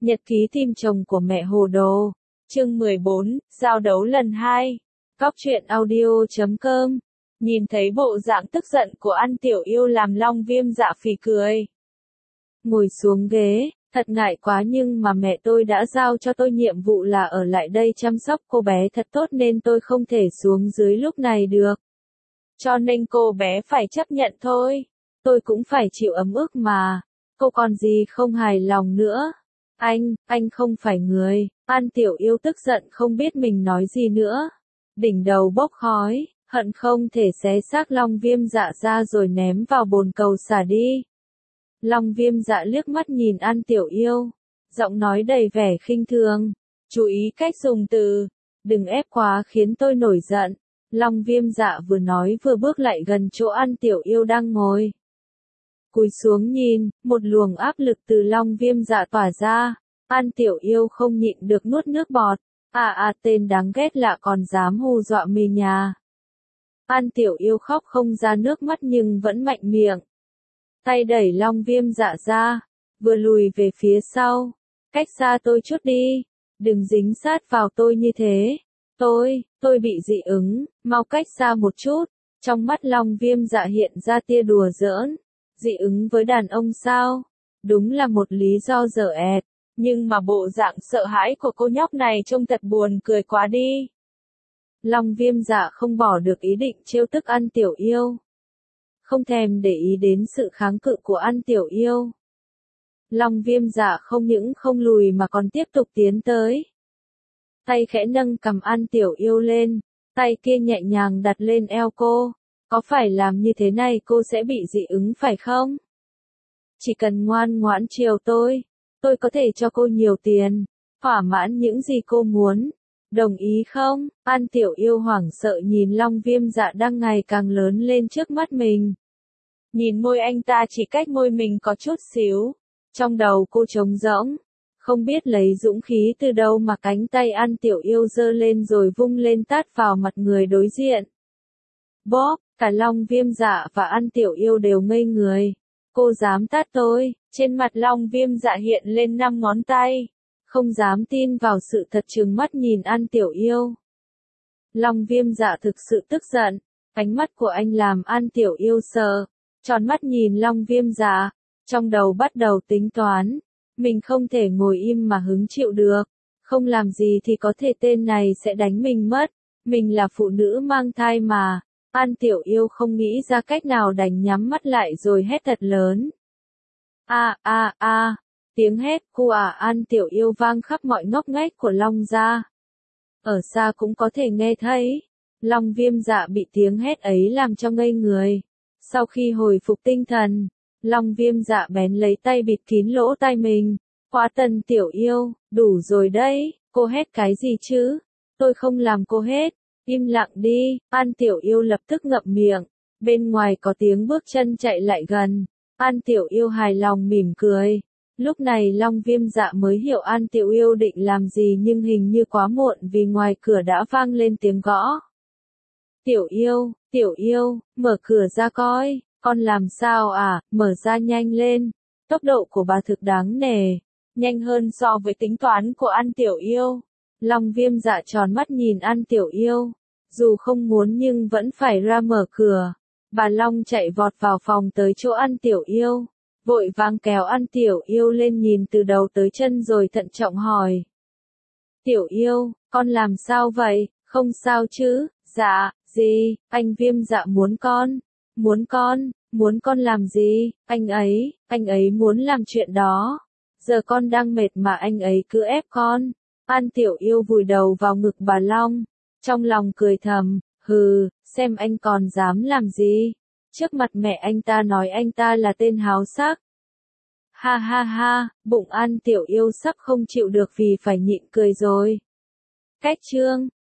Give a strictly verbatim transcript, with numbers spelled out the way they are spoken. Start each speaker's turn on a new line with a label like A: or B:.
A: Nhật ký tìm chồng của mẹ hồ đồ. Chương mười bốn, giao đấu lần hai. Cóc truyện audio chấm com. Nhìn thấy bộ dạng tức giận của An Tiểu Yêu làm Long Viêm dạ phì cười. Ngồi xuống ghế, thật ngại quá nhưng mà mẹ tôi đã giao cho tôi nhiệm vụ là ở lại đây chăm sóc cô bé thật tốt nên tôi không thể xuống dưới lúc này được. Cho nên cô bé phải chấp nhận thôi. Tôi cũng phải chịu ấm ức mà. Cô còn gì không hài lòng nữa. Anh, anh không phải người. An Tiểu Yêu tức giận không biết mình nói gì nữa. Đỉnh đầu bốc khói, hận không thể xé xác Long Viêm dạ ra rồi ném vào bồn cầu xả đi. Long Viêm dạ liếc mắt nhìn An Tiểu Yêu. Giọng nói đầy vẻ khinh thường. Chú ý cách dùng từ. Đừng ép quá khiến tôi nổi giận. Long Viêm dạ vừa nói vừa bước lại gần chỗ An Tiểu Yêu đang ngồi. Cúi xuống nhìn, một luồng áp lực từ Long Viêm dạ tỏa ra. An Tiểu Yêu không nhịn được nuốt nước bọt. À à tên đáng ghét lạ còn dám hù dọa mì nhà. An Tiểu Yêu khóc không ra nước mắt nhưng vẫn mạnh miệng. Tay đẩy Long Viêm dạ ra, vừa lùi về phía sau. Cách xa tôi chút đi, đừng dính sát vào tôi như thế. Tôi, tôi bị dị ứng, mau cách xa một chút. Trong mắt Long Viêm dạ hiện ra tia đùa giỡn. Dị ứng với đàn ông sao? Đúng là một lý do dở ẹt. Nhưng mà bộ dạng sợ hãi của cô nhóc này trông thật buồn cười quá đi. Long Viêm dạ không bỏ được ý định trêu tức An Tiểu Yêu. Không thèm để ý đến sự kháng cự của An Tiểu Yêu. Long Viêm dạ không những không lùi mà còn tiếp tục tiến tới. Tay khẽ nâng cầm An Tiểu Yêu lên, tay kia nhẹ nhàng đặt lên eo cô. Có phải làm như thế này cô sẽ bị dị ứng phải không? Chỉ cần ngoan ngoãn chiều tôi, tôi có thể cho cô nhiều tiền, thỏa mãn những gì cô muốn. Đồng ý không? An Tiểu Yêu hoảng sợ nhìn Long Viêm dạ đang ngày càng lớn lên trước mắt mình. Nhìn môi anh ta chỉ cách môi mình có chút xíu. Trong đầu cô trống rỗng. Không biết lấy dũng khí từ đâu mà cánh tay An Tiểu Yêu giơ lên rồi vung lên tát vào mặt người đối diện. Bóp, cả Long Viêm dạ và An Tiểu Yêu đều ngây người. Cô dám tát tôi, trên mặt Long Viêm dạ hiện lên năm ngón tay. Không dám tin vào sự thật trừng mắt nhìn An Tiểu Yêu. Long Viêm dạ thực sự tức giận, ánh mắt của anh làm An Tiểu Yêu sợ, tròn mắt nhìn Long Viêm dạ, trong đầu bắt đầu tính toán, mình không thể ngồi im mà hứng chịu được, không làm gì thì có thể tên này sẽ đánh mình mất, mình là phụ nữ mang thai mà. An Tiểu Yêu không nghĩ ra cách nào đành nhắm mắt lại rồi hét thật lớn. A a a, tiếng hét của à An Tiểu Yêu vang khắp mọi ngóc ngách của Long gia. Ở xa cũng có thể nghe thấy. Long Viêm dạ bị tiếng hét ấy làm cho ngây người. Sau khi hồi phục tinh thần, Long Viêm dạ bén lấy tay bịt kín lỗ tai mình. Hóa Tần Tiểu Yêu, đủ rồi đấy, cô hét cái gì chứ? Tôi không làm cô hét. Im lặng đi, An Tiểu Yêu lập tức ngậm miệng. Bên ngoài có tiếng bước chân chạy lại gần. An Tiểu Yêu hài lòng mỉm cười. Lúc này Long Viêm dạ mới hiểu An Tiểu Yêu định làm gì nhưng hình như quá muộn vì ngoài cửa đã vang lên tiếng gõ. Tiểu Yêu, Tiểu Yêu, mở cửa ra coi, con làm sao à, mở ra nhanh lên. Tốc độ của bà thực đáng nể, nhanh hơn so với tính toán của An Tiểu Yêu. Long Viêm dạ tròn mắt nhìn An Tiểu Yêu, dù không muốn nhưng vẫn phải ra mở cửa. Bà Long chạy vọt vào phòng tới chỗ An Tiểu Yêu, vội vàng kéo An Tiểu Yêu lên nhìn từ đầu tới chân rồi thận trọng hỏi. Tiểu Yêu, con làm sao vậy, không sao chứ? Dạ, gì, anh Viêm dạ muốn con, muốn con, muốn con làm gì, anh ấy, anh ấy muốn làm chuyện đó. Giờ con đang mệt mà anh ấy cứ ép con. An Tiểu Yêu vùi đầu vào ngực bà Long, trong lòng cười thầm, hừ, xem anh còn dám làm gì. Trước mặt mẹ anh ta nói anh ta là tên háo sắc. Ha ha ha, bụng An Tiểu Yêu sắp không chịu được vì phải nhịn cười rồi. Cách chương